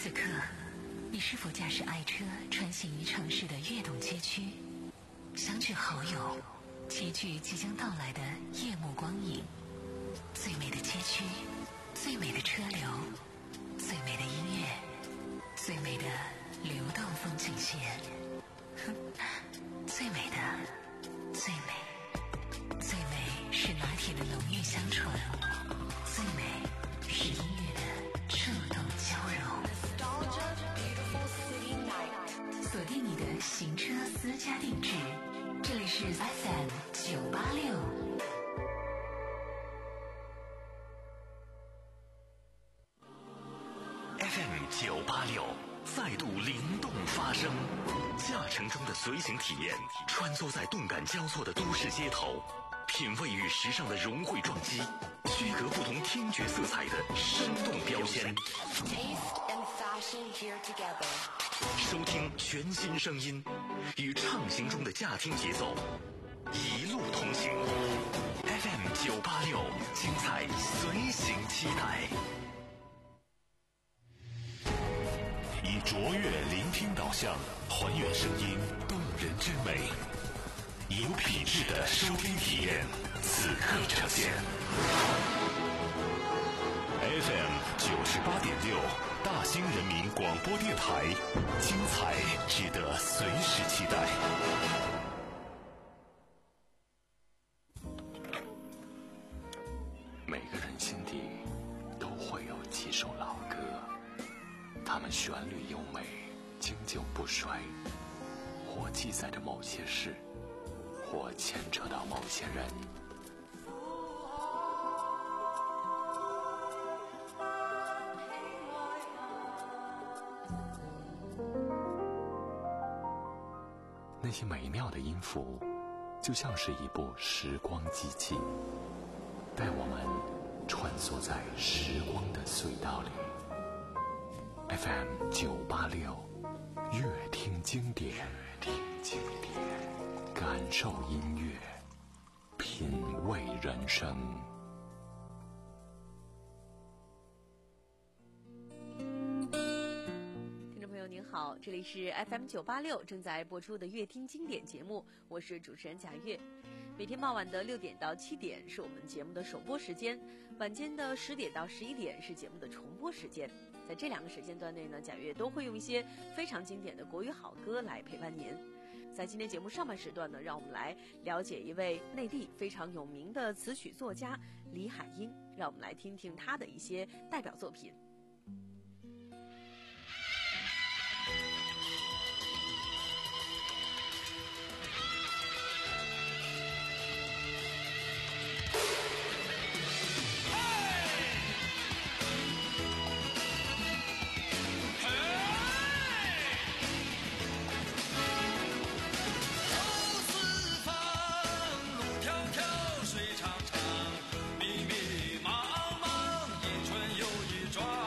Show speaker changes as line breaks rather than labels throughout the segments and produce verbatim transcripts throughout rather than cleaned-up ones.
此刻，你是否驾驶爱车穿行于城市的跃动街区，相聚好友，齐聚即将到来的夜幕光影？最美的街区，最美的车流，最美的音乐，最美的流动风景线，最美的，最美，最美是拿铁的浓郁香醇，最美是音乐的触动交融。锁定你的行车私家定制，这里是 F M 九八六。
F M 九八六再度灵动发声，驾乘中的随行体验，穿梭在动感交错的都市街头，品味与时尚的融汇撞击，区隔不同听觉色彩的生动标签。
Taste and fashion here together。
收听全新声音，与畅行中的驾听节奏，一路同行。F M 九八六，精彩随行期待。以卓越聆听导向，还原声音动人之美，有品质的收听体验，此刻呈现。F M 九十八点六，大兴人民广播电台，精彩值得随时期待。每个人心底都会有几首老歌，它们旋律优美，经久不衰，或记载着某些事，或牵扯到某些人。那些美妙的音符，就像是一部时光机器，带我们穿梭在时光的隧道里。F M 九八六，乐听经典，乐听经典，感受音乐，品味人生。
您好，这里是 F M 九八六正在播出的乐听经典节目，我是主持人贾月。每天傍晚的六点到七点是我们节目的首播时间，晚间的十点到十一点是节目的重播时间。在这两个时间段内呢，贾月都会用一些非常经典的国语好歌来陪伴您。在今天节目上半时段呢，让我们来了解一位内地非常有名的词曲作家李海英，让我们来听听他的一些代表作品。
密密麻麻，一圈又一转。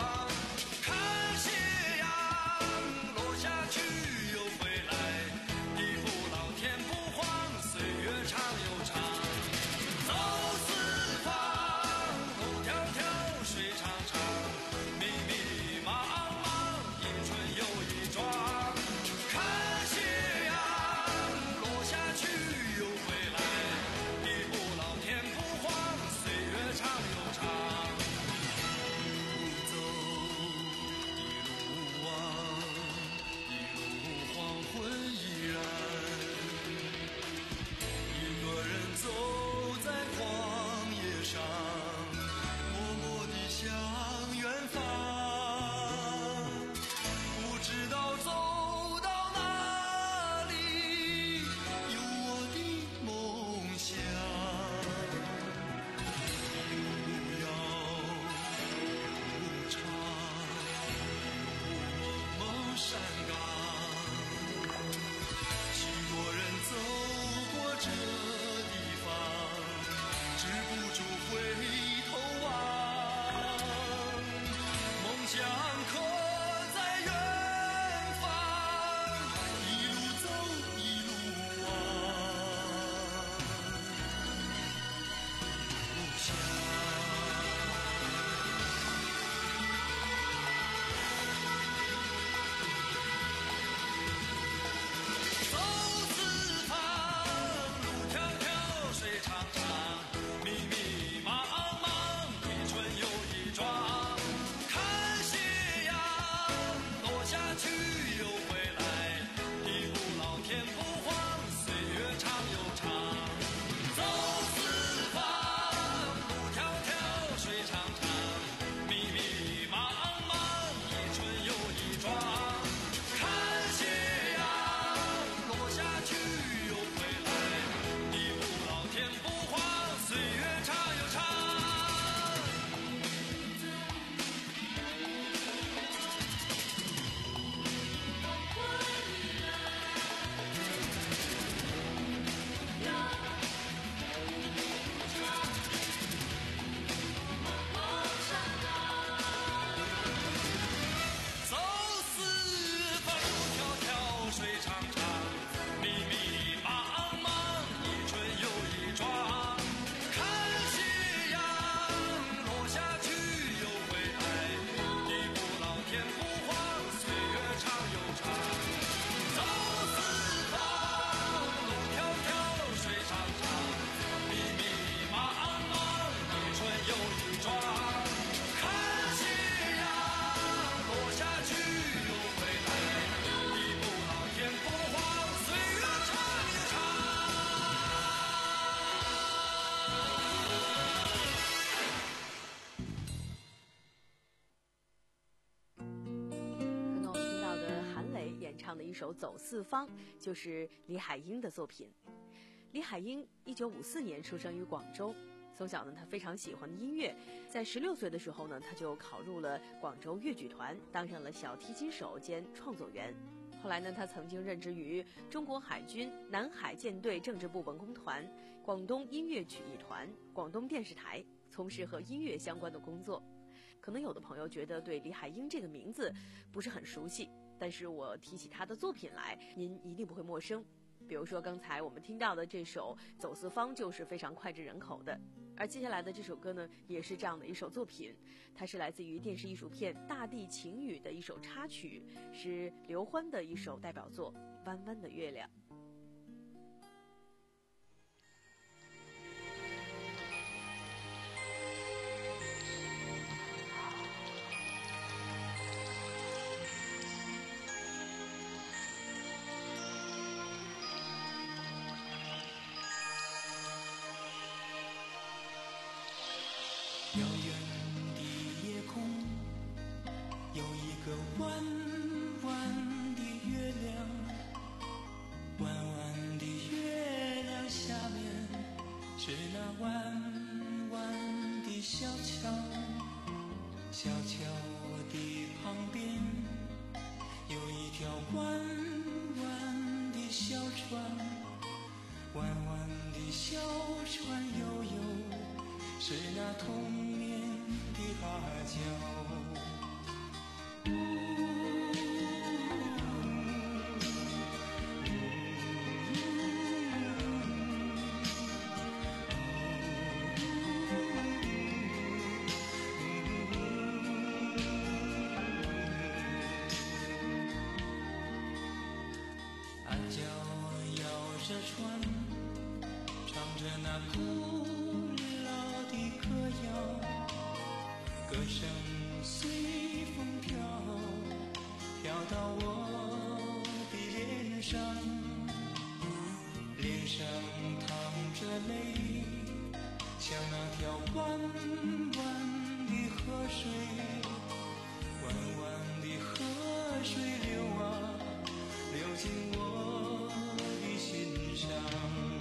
唱的一首《走四方》，就是李海英的作品。李海英一九五四年出生于广州，从小呢，他非常喜欢音乐，在十六岁的时候呢，他就考入了广州乐剧团，当上了小提琴手兼创作员。后来呢，他曾经任职于中国海军南海舰队政治部文工团、广东音乐曲艺团、广东电视台，从事和音乐相关的工作。可能有的朋友觉得对李海英这个名字不是很熟悉，但是我提起他的作品来，您一定不会陌生。比如说刚才我们听到的这首《走四方》就是非常脍炙人口的，而接下来的这首歌呢，也是这样的一首作品，它是来自于电视艺术片《大地情语》的一首插曲，是刘欢的一首代表作《弯弯的月亮》。
遥远的夜空有一个弯弯的月亮，弯弯的月亮下面是那弯弯的小桥，小桥的旁边有一条弯弯的小船，弯弯的小船悠悠是那童年的芭蕉。暗角摇着船，唱着那古歌谣，歌声随风飘，飘到我的脸上，脸上淌着泪，像那条弯弯的河水，弯弯的河水流啊，流进我的心上。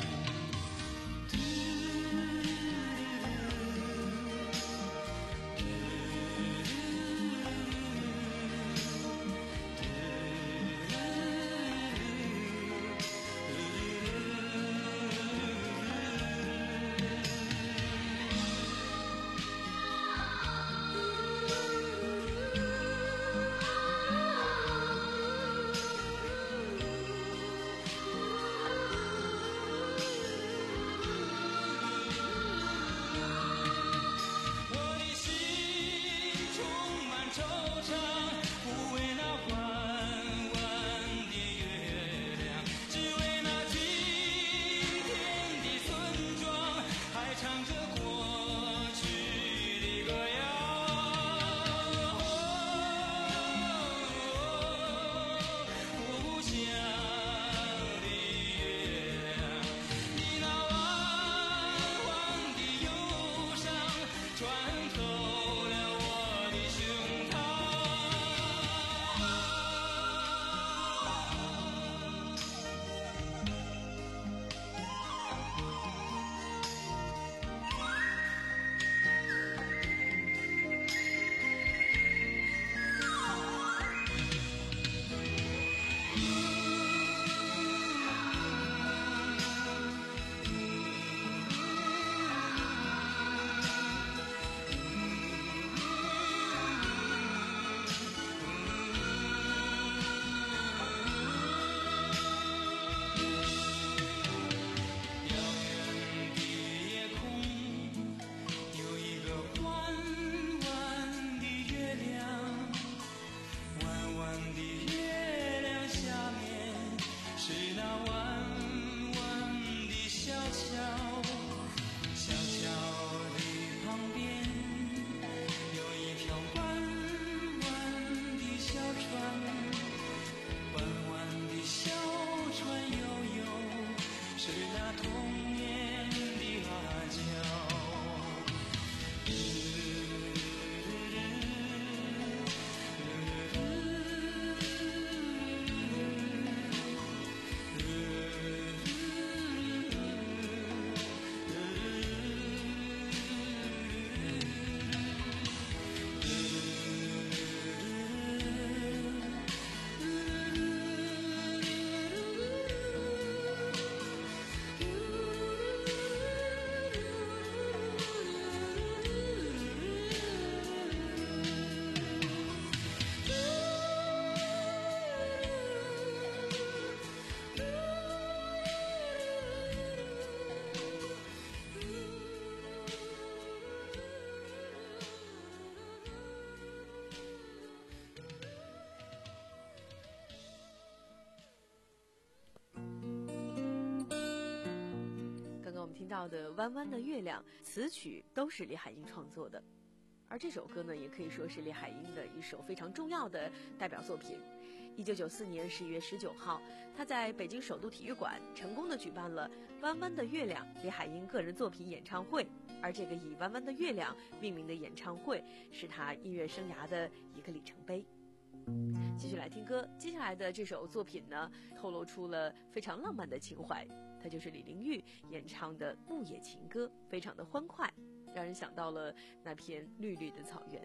听到的《弯弯的月亮》，词曲都是李海英创作的，而这首歌呢，也可以说是李海英的一首非常重要的代表作品。一九九四年十一月十九号，他在北京首都体育馆成功的举办了《弯弯的月亮》李海英个人作品演唱会，而这个以《弯弯的月亮》命名的演唱会，是他音乐生涯的一个里程碑。继续来听歌，接下来的这首作品呢，透露出了非常浪漫的情怀，它就是李玲玉演唱的《牧野情歌》，非常的欢快，让人想到了那片绿绿的草原。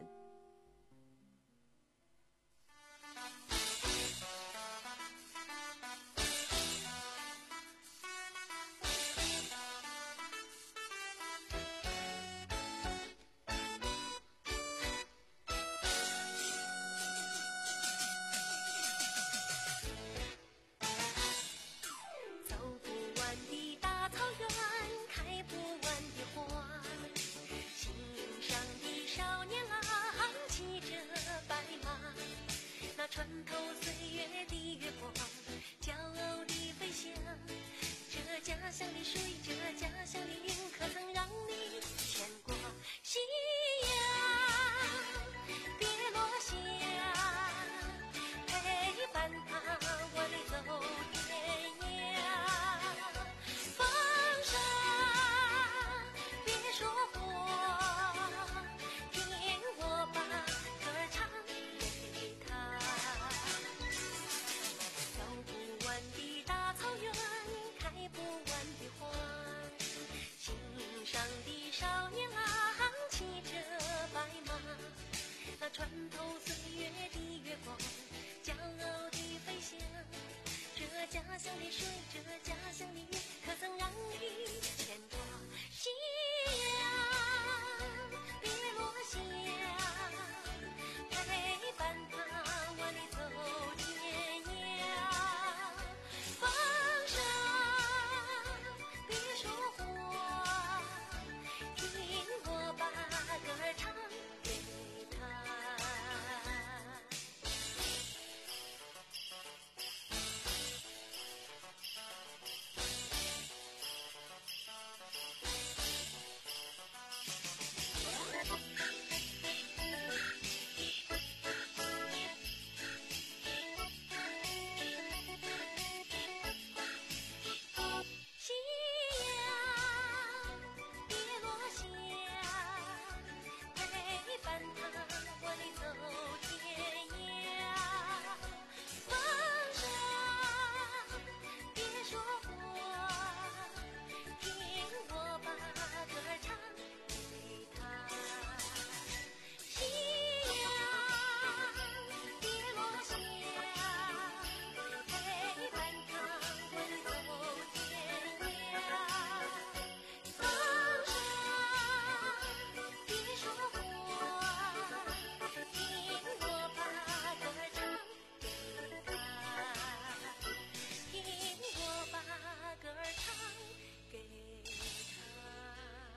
穿透岁月的月光，骄傲地飞翔。这家乡的水，这家乡的云，可曾让你牵挂？夕阳别落下，陪伴他万里走天涯。风沙别说话，听我把歌儿唱给他。走不完的大草原，开不完的花，心上的少年郎骑着白马，那穿透岁月的月光，骄傲地飞翔。这家乡的水，这家乡的云，可曾让你牵挂？夕阳别落下，陪伴他万里走天涯。风沙别说话，听我把歌儿唱给他。夕阳别落下，陪伴他万里走天涯。风沙别说话，听我把歌儿唱给他。夕阳别落下，陪伴他万里走天涯。风沙别说话，听我把歌儿唱给他，听我把歌儿唱给他。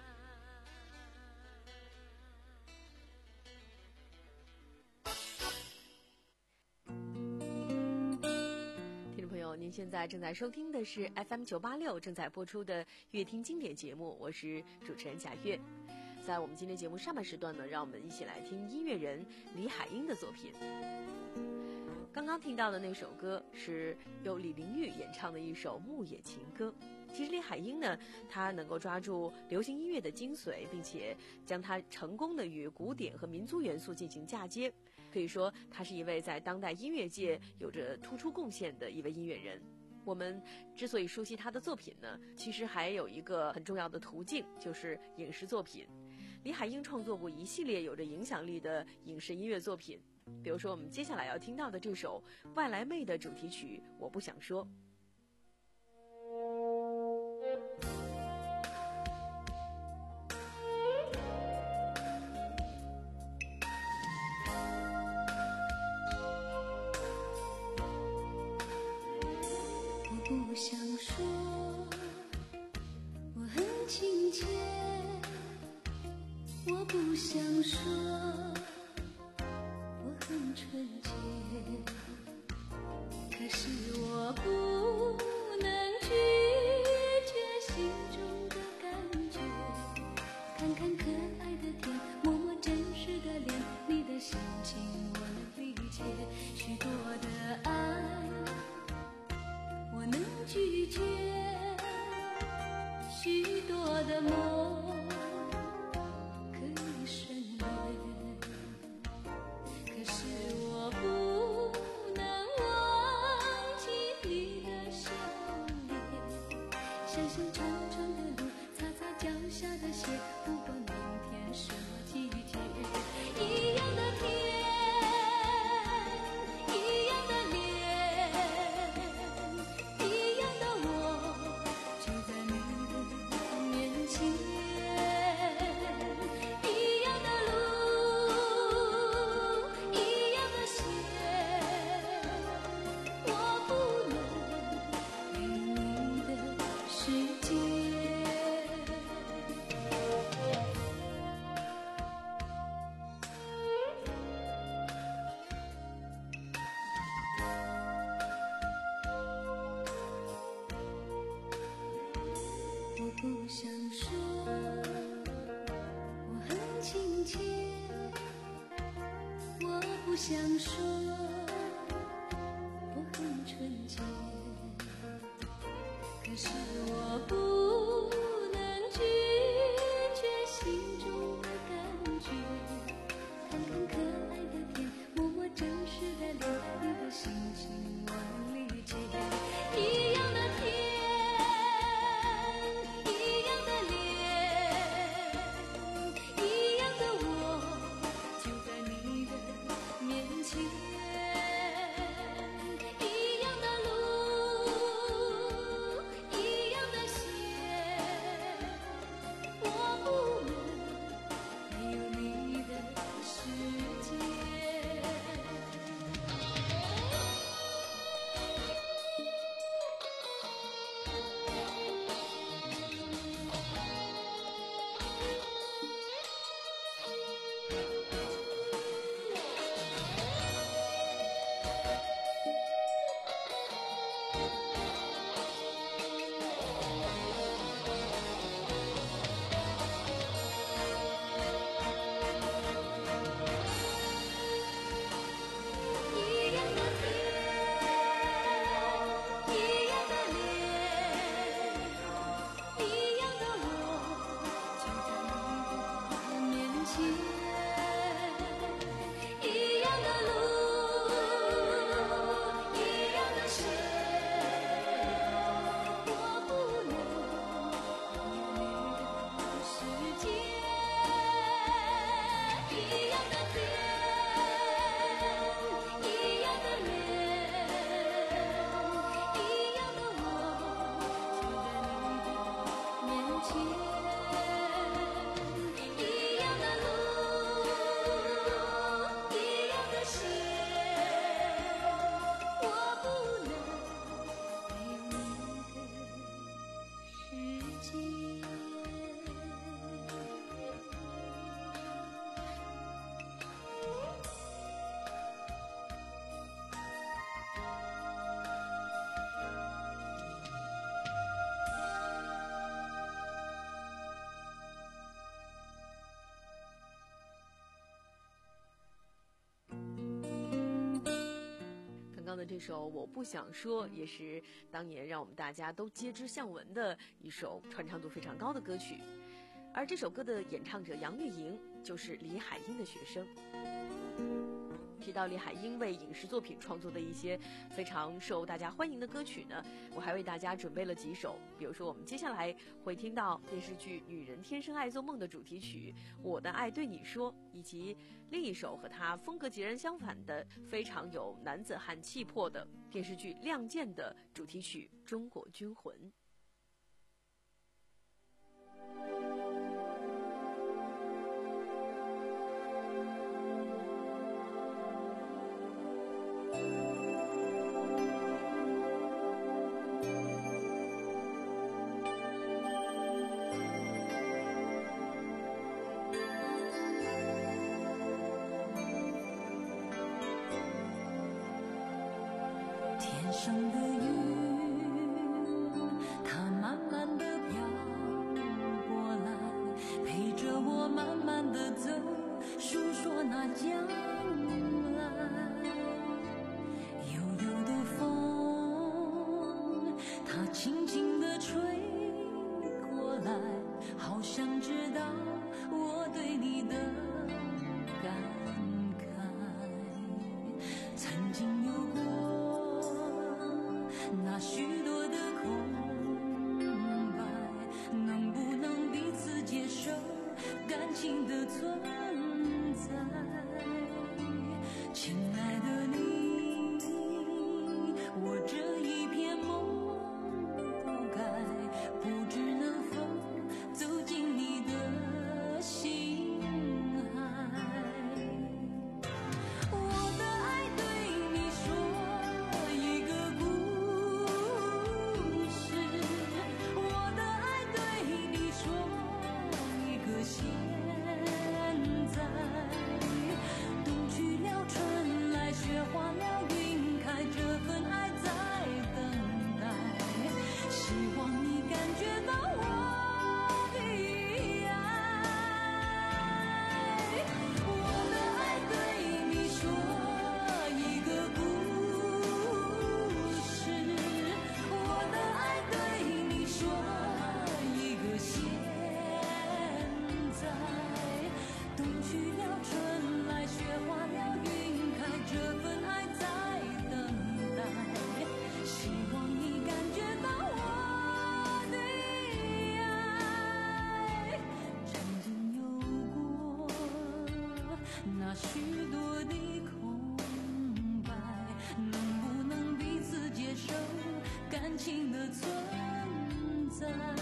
听众朋友，您现在正在收听的是 F M 九八六正在播出的乐听经典节目，我是主持人贾月。在我们今天节目上半时段呢，让我们一起来听音乐人李海英的作品。刚刚听到的那首歌是由李玲玉演唱的一首《牧野情歌》。其实李海英呢，她能够抓住流行音乐的精髓，并且将它成功的与古典和民族元素进行嫁接，可以说她是一位在当代音乐界有着突出贡献的一位音乐人。我们之所以熟悉她的作品呢，其实还有一个很重要的途径，就是影视作品。李海英创作过一系列有着影响力的影视音乐作品，比如说我们接下来要听到的这首《外来妹》的主题曲《我不想说》。
我不想说，我很亲切。我不想说，我很纯洁。可是我不能拒绝心中的感
拒绝许多的梦可以省略，可是我不能忘记你的笑脸，想想长长的路，擦擦脚下的鞋，不管明天什么季节，一样的天，一样的脸，一样的我，就在你的面前，一样的路，一样的鞋，我不能给你的世界。我不想说我很亲切，我不想说我很纯洁，可是我不能拒绝心中的感觉，看看可爱的天，摸摸真实的脸，你的心情我能理解，一样的天，一样的脸，一样的我，就在你的面前，一样的路，一样的鞋，我不能没有你的世界。一样的天，一样的脸，一样的我，就在你的面前，一样的路，一样的鞋，我不能有你的世界，一样的天，一样的脸，一样的我，就在你的面前，一样的路，一样的鞋，我不能没有你的世界。
刚刚的这首《我不想说》也是当年让我们大家都皆知巷闻的一首传唱度非常高的歌曲，而这首歌的演唱者杨钰莹就是李海英的学生。提到李海英为影视作品创作的一些非常受大家欢迎的歌曲呢，我还为大家准备了几首，比如说我们接下来会听到电视剧《女人天生爱做梦》的主题曲《我的爱对你说》，以及另一首和它风格截然相反的非常有男子汉气魄的电视剧《亮剑》的主题曲《中国军魂》。
天上的云，它慢慢地飘过来，陪着我慢慢地走，诉说那将来。悠悠的风，它轻想知道我对你的感慨。曾经有过那许多的空白，能不能彼此接受感情的存在？亲爱的你，我这一片梦不该，不知能否走进你的心海。我的爱对你说一个故事，我的爱对你说一个现在。冬去了春来雪化了云开，这份爱在等待，希望你感觉到我的爱。我的爱对你说一个故事，我的爱对你说一个现在。冬去了春来雪化了云开，这份爱在等待，希望你感觉到我的爱。曾经有过那许多的空白，能不能彼此接受感情的存在？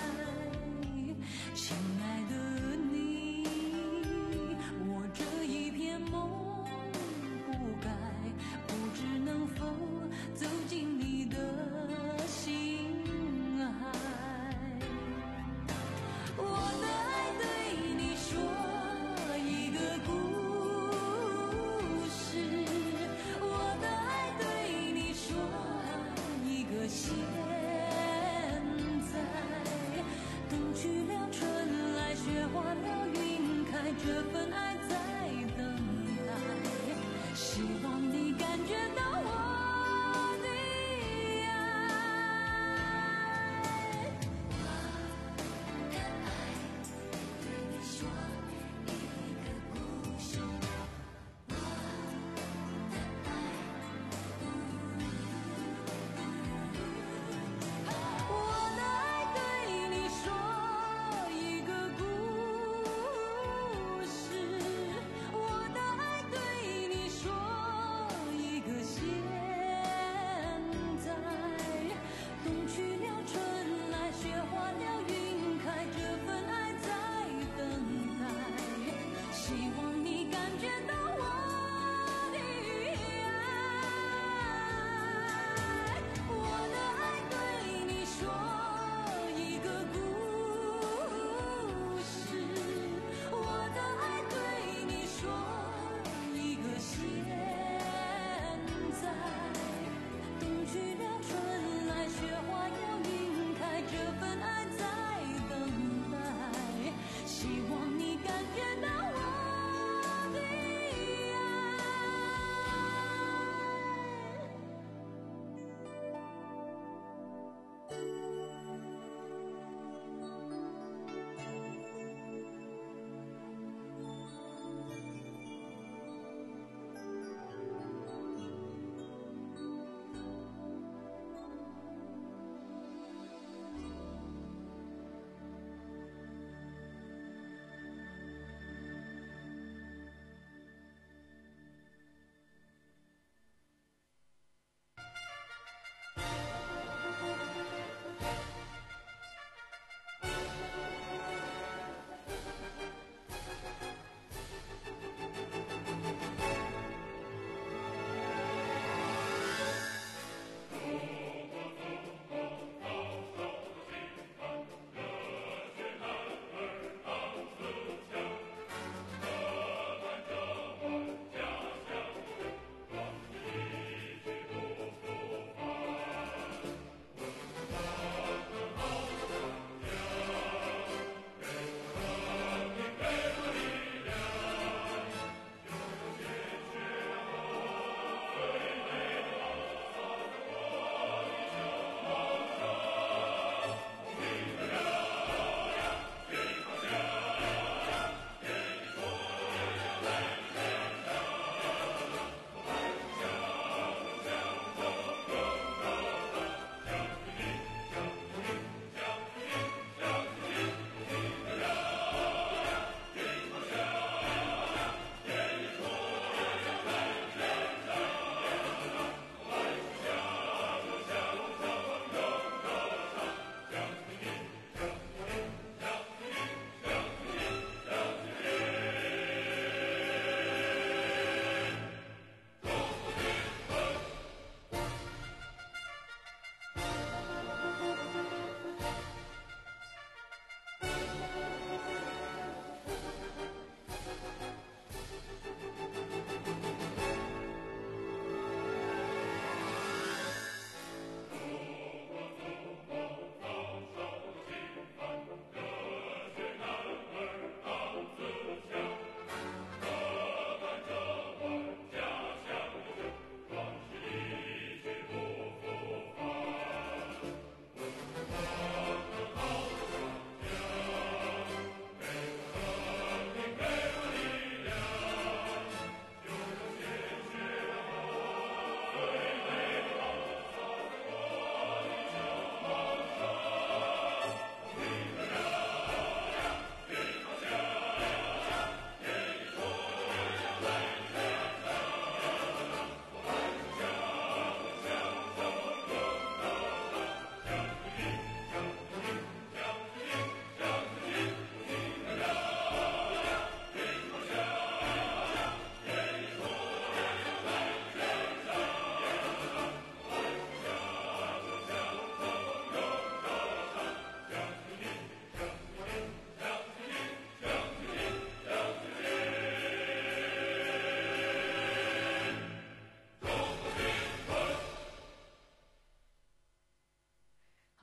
亲爱的你，我这一片梦不该，不知能否走进你的心海。我的爱对你说一个故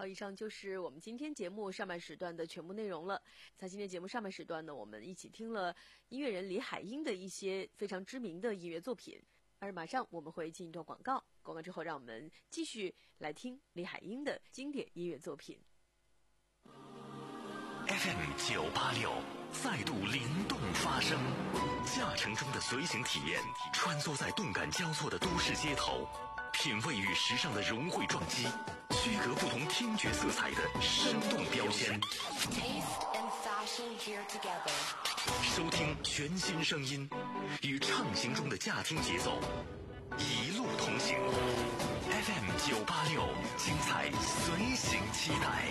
以上就是我们今天节目上半时段的全部内容了。在今天节目上半时段呢，我们一起听了音乐人李海英的一些非常知名的音乐作品。而马上我们会进一段广告，广告之后让我们继续来听李海英的经典音乐作品。
F M 九八六再度灵动发声，驾乘中的随行体验，穿梭在动感交错的都市街头，品味与时尚的融汇撞击，区隔不同听觉色彩的生动标签。
Taste and fashion here together.
收听全新声音，与畅行中的驾听节奏，一路同行。F M 九八六，精彩随行期待。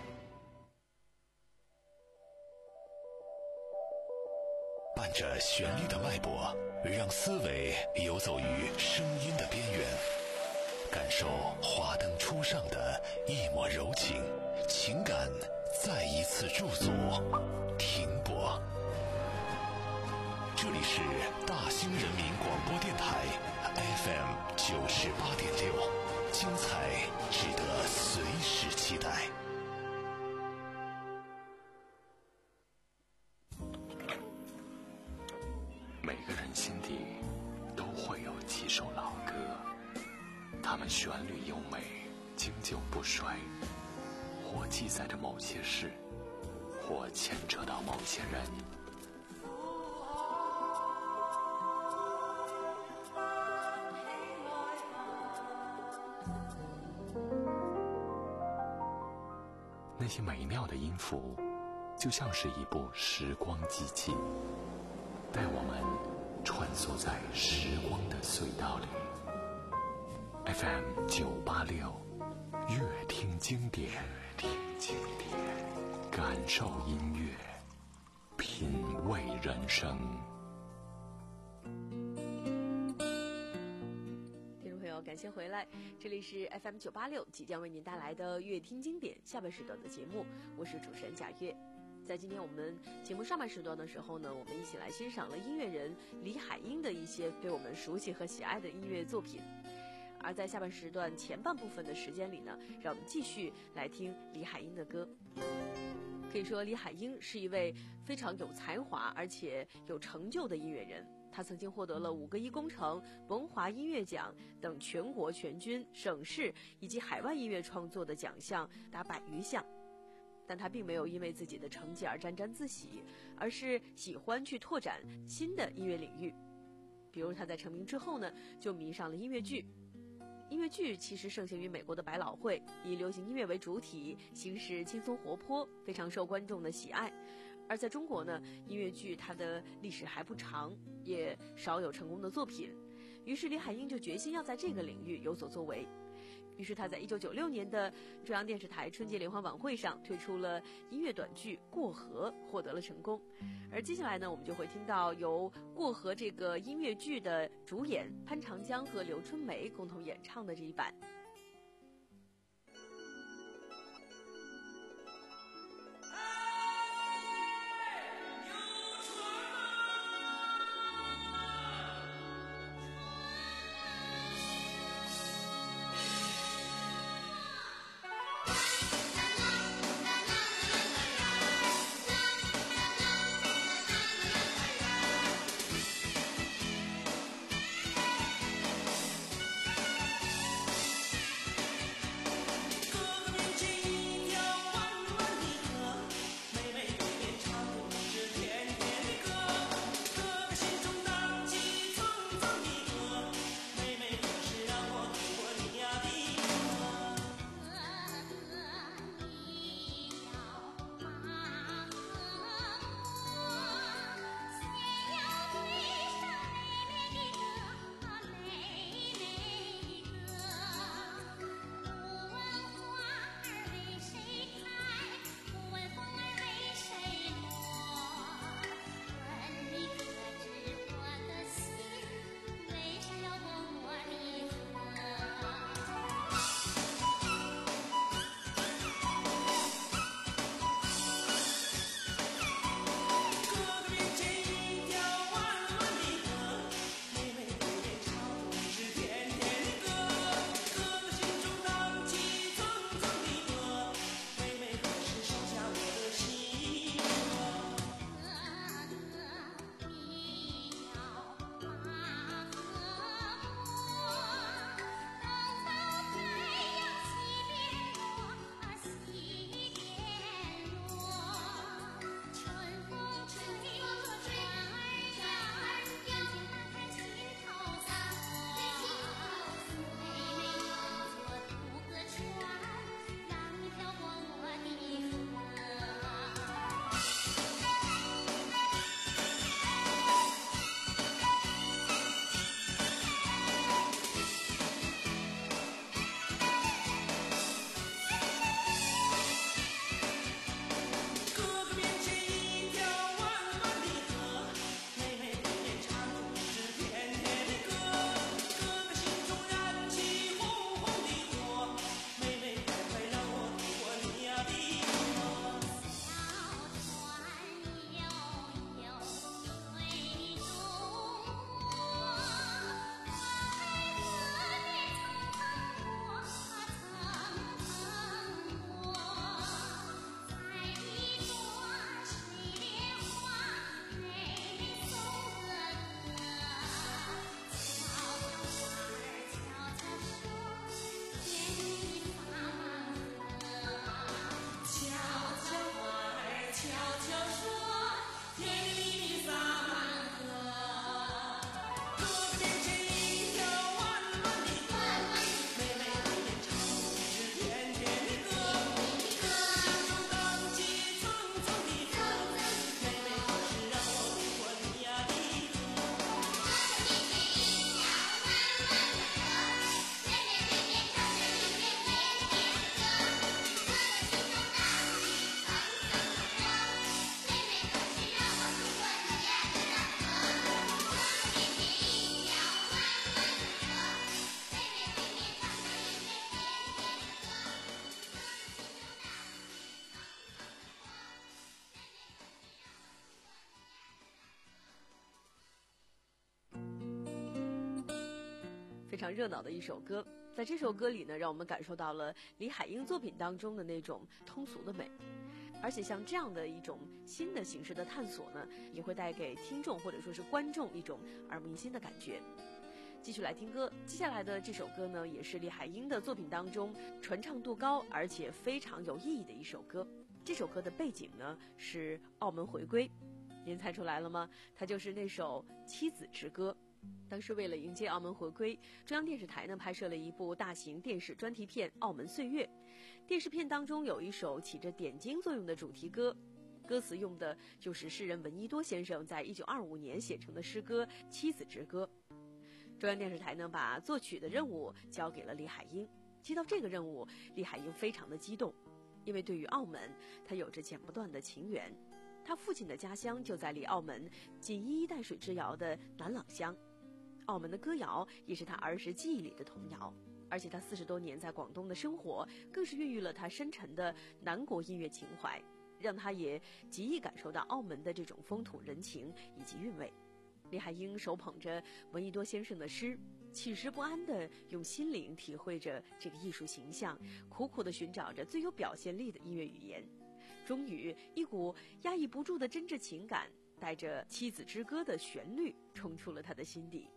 伴着旋律的脉搏，让思维游走于声音的边缘，感受华灯初上的一抹柔情，情感再一次驻足停泊。这里是大兴人民广播电台 F M 九十八点六，精彩值得随时期待。每个人心底都会有几首老歌，它们旋律优美，经久不衰，或记载着某些事，或牵扯到某些人。那些美妙的音符，就像是一部时光机器，带我们穿梭在时光的隧道里。F M 九八六，乐听经典，听经典，感受音乐，品味人生。
听众朋友，感谢回来，这里是 F M 九八六，即将为您带来的乐听经典下半时段的节目，我是主持人贾月。在今天我们节目上半时段的时候呢，我们一起来欣赏了音乐人李海英的一些对我们熟悉和喜爱的音乐作品。而在下半时段前半部分的时间里呢，让我们继续来听李海英的歌。可以说李海英是一位非常有才华而且有成就的音乐人，他曾经获得了五个一工程、文华音乐奖等全国全军、省市以及海外音乐创作的奖项达百余项。但他并没有因为自己的成绩而沾沾自喜，而是喜欢去拓展新的音乐领域。比如他在成名之后呢，就迷上了音乐剧。音乐剧其实盛行于美国的百老汇，以流行音乐为主体，形式轻松活泼，非常受观众的喜爱。而在中国呢，音乐剧它的历史还不长，也少有成功的作品。于是李海英就决心要在这个领域有所作为。于是他在一九九六年的中央电视台春节联欢晚会上推出了音乐短剧《过河》，获得了成功。而接下来呢，我们就会听到由《过河》这个音乐剧的主演潘长江和刘春梅共同演唱的这一版。
过
常热闹的一首歌。在这首歌里呢，让我们感受到了李海英作品当中的那种通俗的美。而且像这样的一种新的形式的探索呢，也会带给听众或者说是观众一种耳目一新的感觉。继续来听歌，接下来的这首歌呢，也是李海英的作品当中传唱度高而且非常有意义的一首歌。这首歌的背景呢是澳门回归，您猜出来了吗？它就是那首《妻子之歌》。当时为了迎接澳门回归，中央电视台呢拍摄了一部大型电视专题片《澳门岁月》。电视片当中有一首起着点睛作用的主题歌，歌词用的就是诗人闻一多先生在一九二五年写成的诗歌《妻子之歌》。中央电视台呢把作曲的任务交给了李海英。接到这个任务，李海英非常的激动，因为对于澳门，他有着剪不断的情缘。他父亲的家乡就在离澳门仅一衣带水之遥的南朗乡。澳门的歌谣也是他儿时记忆里的童谣，而且他四十多年在广东的生活，更是孕育了他深沉的南国音乐情怀，让他也极易感受到澳门的这种风土人情以及韵味。李海英手捧着闻一多先生的诗，寝食不安地用心灵体会着这个艺术形象，苦苦地寻找着最有表现力的音乐语言。终于，一股压抑不住的真挚情感，带着《妻子之歌》的旋律冲出了他的心底。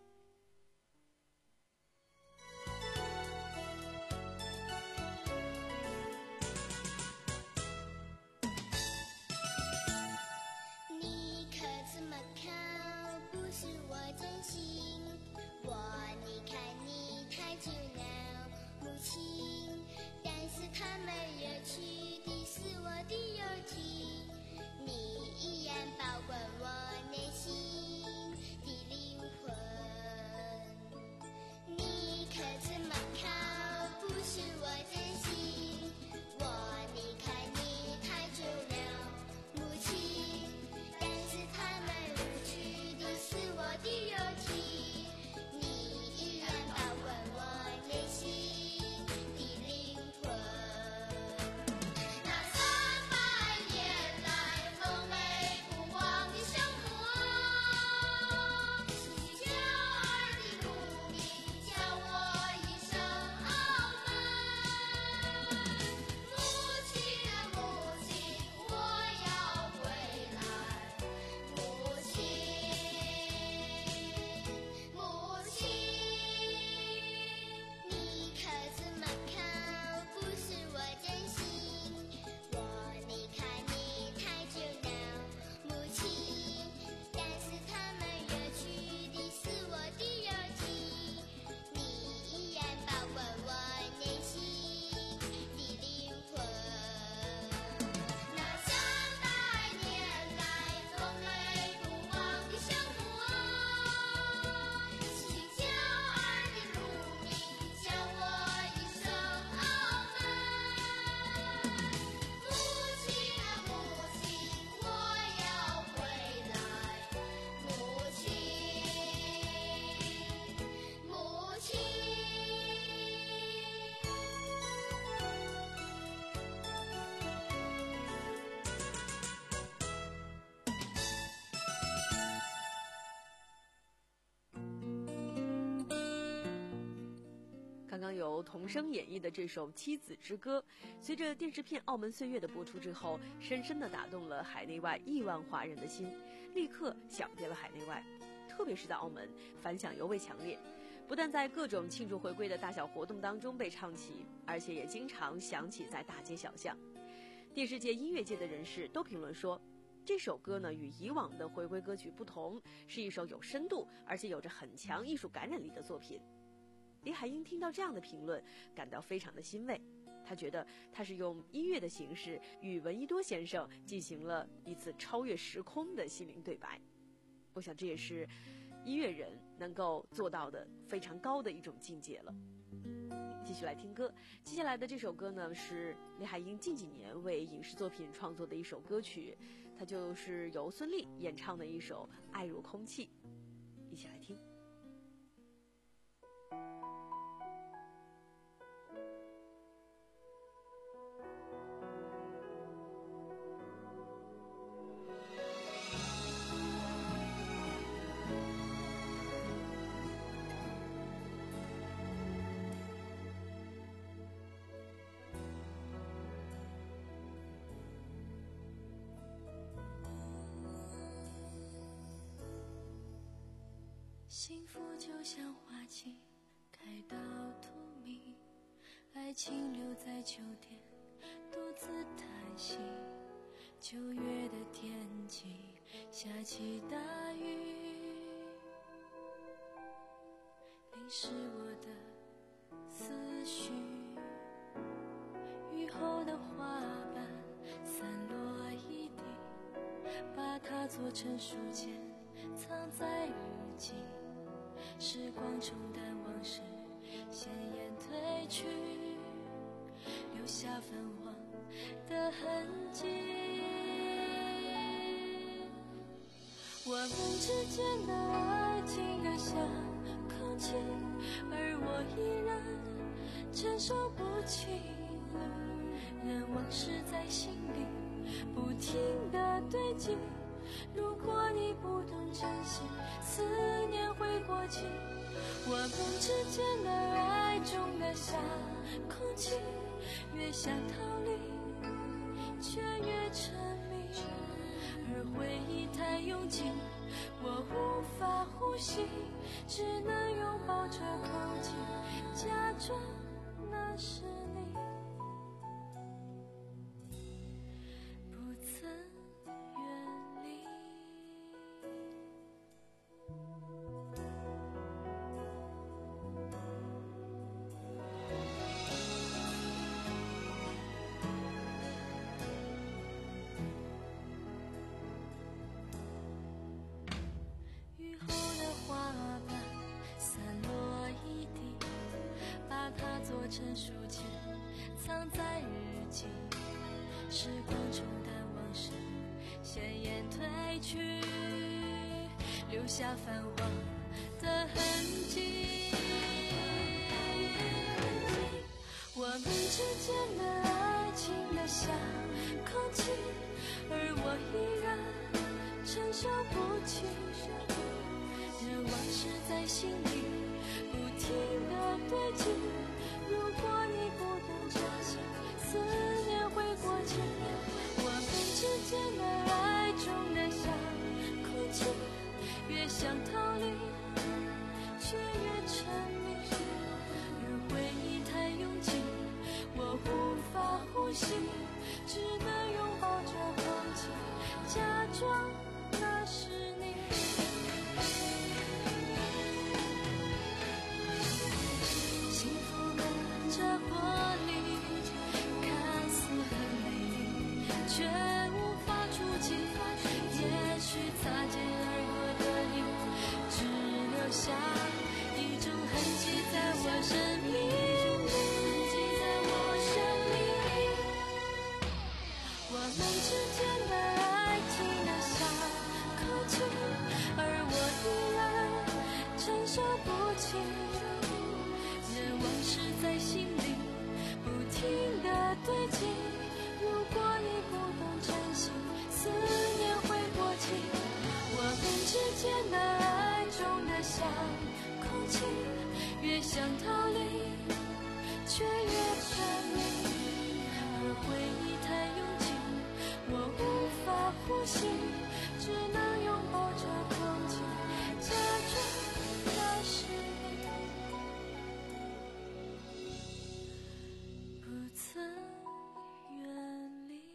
刚刚由童声演绎的这首《妻子之歌》，随着电视片《澳门岁月》的播出之后，深深地打动了海内外亿万华人的心，立刻响遍了海内外。特别是在澳门，反响尤为强烈，不但在各种庆祝回归的大小活动当中被唱起，而且也经常响起在大街小巷。电视界、音乐界的人士都评论说，这首歌呢与以往的回归歌曲不同，是一首有深度而且有着很强艺术感染力的作品。李海英听到这样的评论，感到非常的欣慰。他觉得他是用音乐的形式与闻一多先生进行了一次超越时空的心灵对白。我想这也是音乐人能够做到的非常高的一种境界了。继续来听歌，接下来的这首歌呢是李海英近几年为影视作品创作的一首歌曲，它就是由孙俪演唱的一首《爱如空气》，一起来听。
幸福就像花期开到荼蘼，爱情留在秋天独自叹息。九月的天气下起大雨，淋湿我的思绪。雨后的花瓣散落一地，把它做成书签藏在日记。时光冲淡往事，鲜艳褪去，留下泛黄的痕迹。我们之间的爱情的像空气，而我依然承受不起。任往事在心里不停地堆积，如果你不懂珍惜，思念会过期。我们之间的爱重得像空气，越想逃离却越沉迷，而回忆太拥挤，我无法呼吸，只能拥抱着空气，假装那是你，不曾远离。雨后的花瓣散落一地，把它做成书签藏在日记。时光冲淡往事，鲜艳褪去，留下泛黄的痕迹。我们之间的爱情的像空气，而我依然承受不起。任往事在心里不停地堆积，如果你不懂珍惜，思念会过期。我们之间的爱重得像空气，越想逃离却越沉迷，而回忆太拥挤，我无法呼吸，只能拥抱着空气，假装那是你。幸福的这玻璃看似很美丽，却无法触及。也许擦肩而过的你，只留下一种痕迹在我生命里。我们之间的爱情的像空气，而我依然承受不起。任往事在心里不停地堆积，如果你不懂珍惜，思念会过期。我们之间的爱重得像空气，越想逃离却越沉迷，而回忆太拥挤，我无法呼吸，只能拥抱着空气，假装那是你，不曾远离。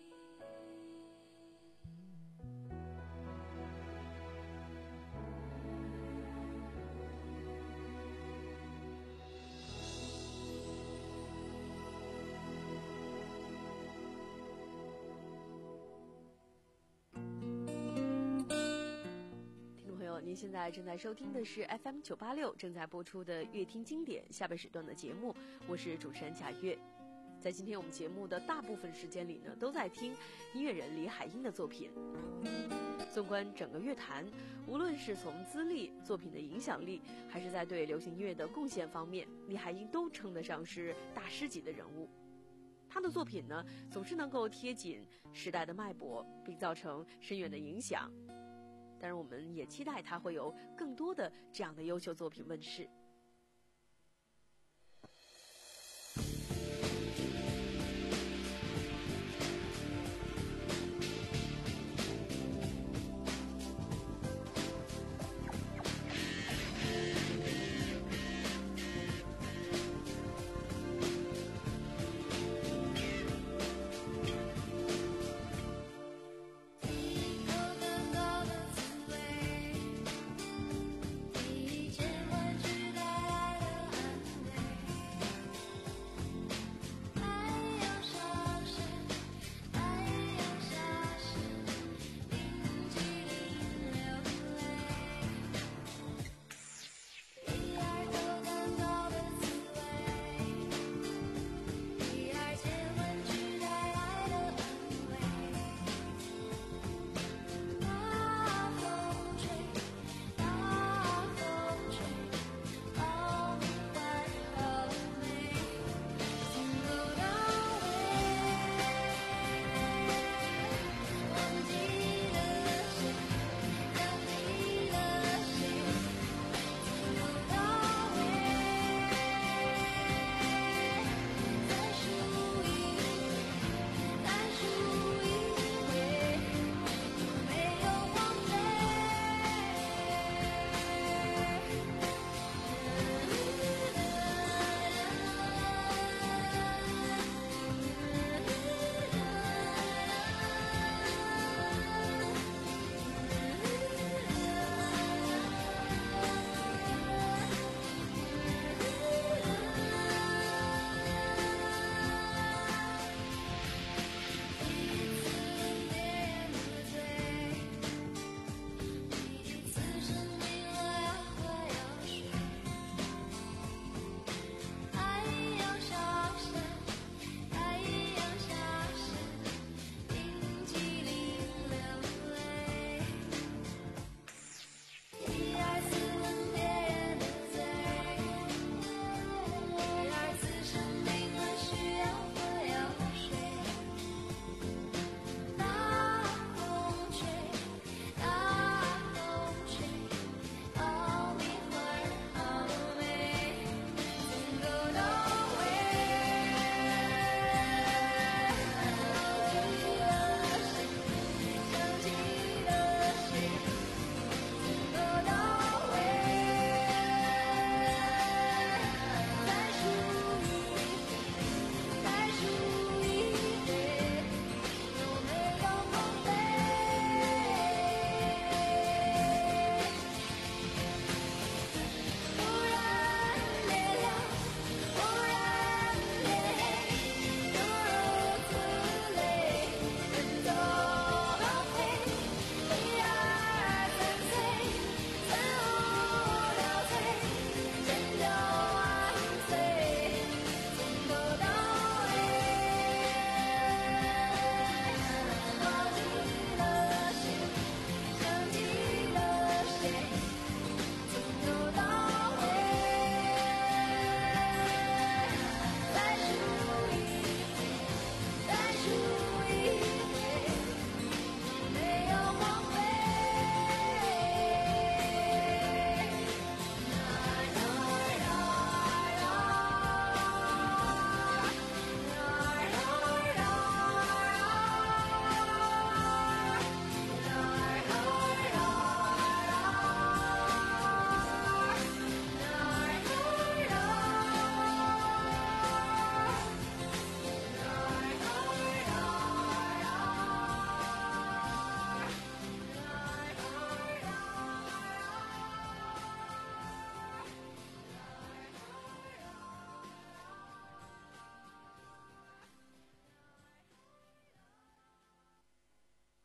您现在正在收听的是 F M 九八六正在播出的乐听经典下半时段的节目，我是主持人贾月。在今天我们节目的大部分时间里呢，都在听音乐人李海英的作品。纵观整个乐坛，无论是从资历、作品的影响力，还是在对流行音乐的贡献方面，李海英都称得上是大师级的人物。他的作品呢，总是能够贴紧时代的脉搏，并造成深远的影响。当然，我们也期待他会有更多的这样的优秀作品问世。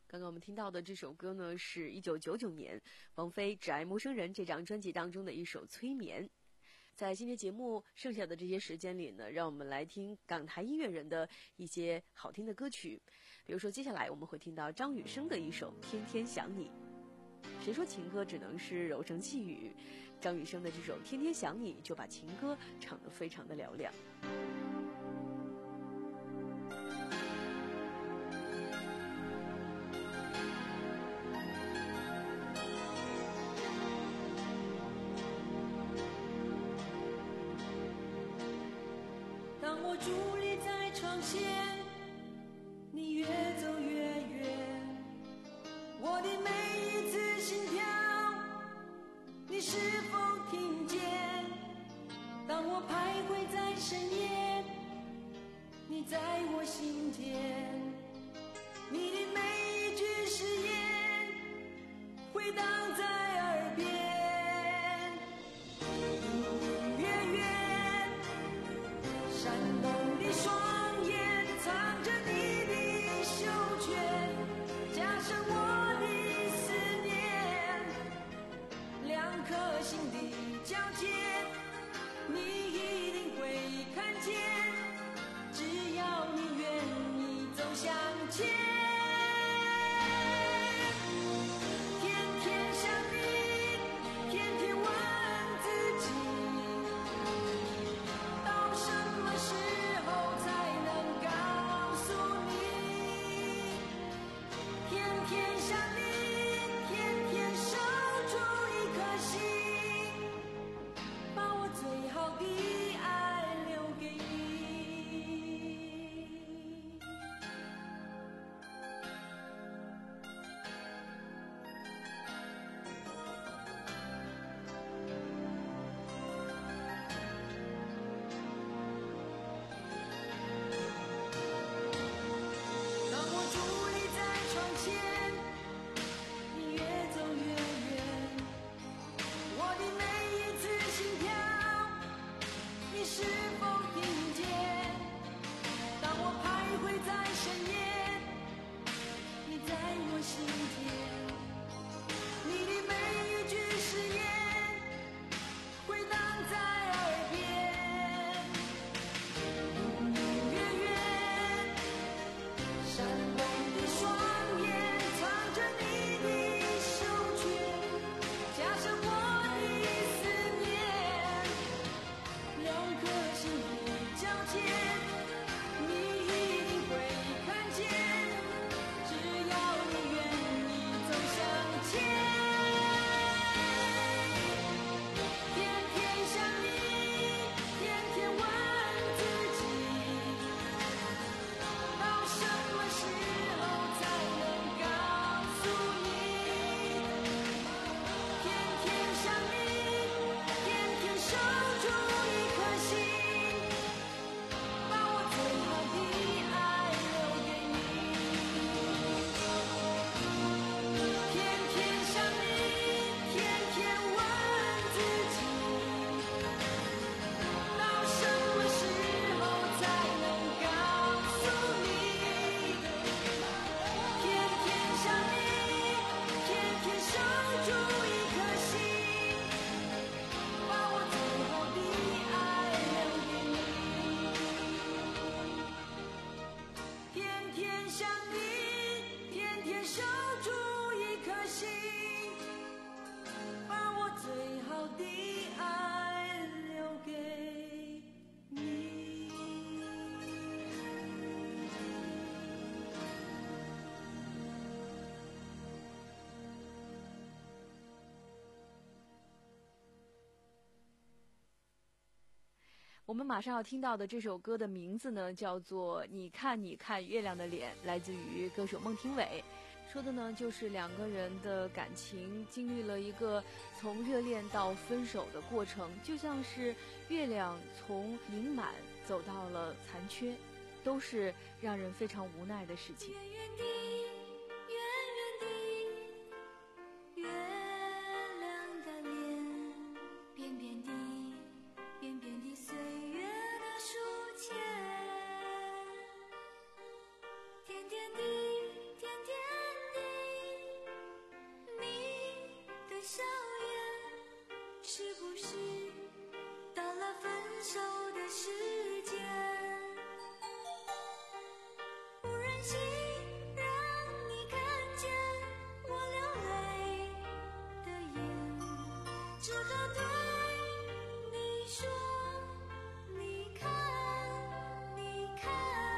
刚刚我们听到的这首歌呢，是一九九九年王菲《只爱陌生人》这张专辑当中的一首《催眠》。在今天节目剩下的这些时间里呢，让我们来听港台音乐人的一些好听的歌曲。比如说接下来我们会听到张雨生的一首《天天想你》。谁说情歌只能是柔声细语？张雨生的这首《天天想你》就把情歌唱得非常的嘹亮。
当我伫立在窗前，你越走越远，我的每一次心跳，你是否听见？当我徘徊在深夜，你在我心间，你的每一句誓言回荡在耳边，远远闪动的双眼藏着你的袖卷，加深我的思念，两颗心的交界，你一定会看见，只要你愿意走向前。天天想你，天天问自己，到什么时候才能告诉你？天天想你，天天守住一颗心，把我最好的爱留给你。当我伫立在窗前，你越走越远，我的每一次心跳，你是否听见？当我徘徊在深夜，你在我心间，你的每一句誓言回荡在耳边，远远闪动的双眼藏着你的袖卷，加深我的思念，两颗心的交界，你一定会看见，只要你愿意走向前。天天想你，天天问自己，到什么时候才能告诉你？天天想你，天天守住一颗心，把我最好的爱留给你。天天想你，天天问自己，到什么时候才能告诉你？天天想你，天天守住一颗心，把我最好的爱留给你。天天想你，天天守住一颗心，把我最好的爱留给你。
我们马上要听到的这首歌的名字呢，叫做《你看你看月亮的脸》，来自于歌手孟庭苇。说的呢，就是两个人的感情经历了一个从热恋到分手的过程，就像是月亮从盈满走到了残缺，都是让人非常无奈的事情。
远远的，远远的，月亮的脸，扁扁的，扁扁的岁月的书签，甜甜的，甜甜的。
心让你看见我流泪的眼，只好对你说，你看，你看，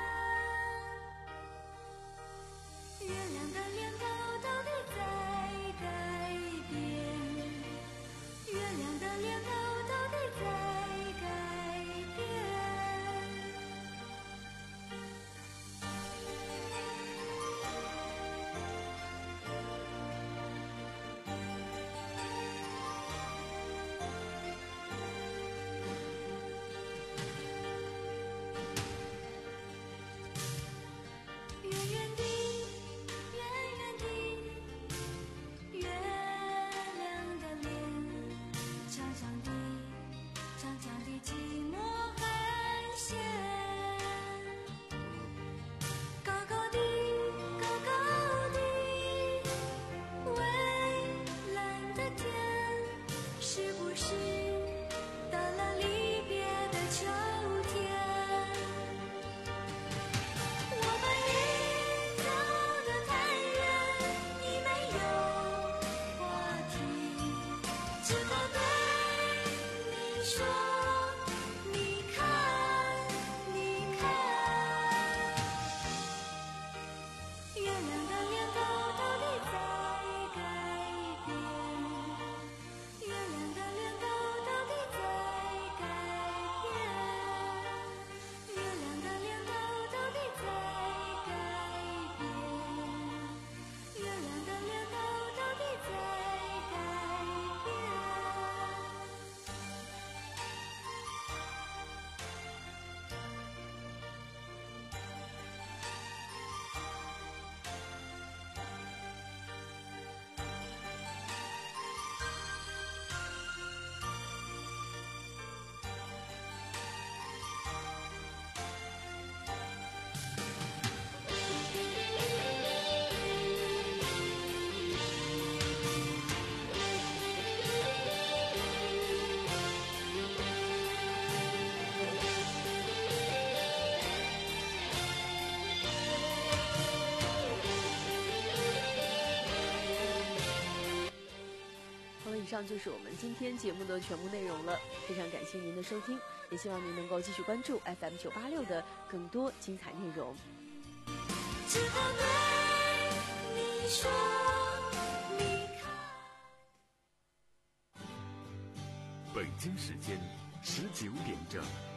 月亮的脸头到底在改变，月亮的脸头到底在改变。远远的，远远的，月亮的脸，长长的，长长的寂寞寒线，高高的，高高的，蔚蓝的天，是不是到了离别的秋天？我们已走得太远，已没有话题，只好对你说，你看，你看，月亮的脸头到底在改变，月亮的脸头到底在改变，月亮的脸头到底在改变，月亮的脸头到底在改变。
好了，以上就是我们今天节目的全部内容了，非常感谢您的收听，也希望您能够继续关注 F M 九八六的更多精彩内容。
只好对你说，你看。
北京时间十九点整。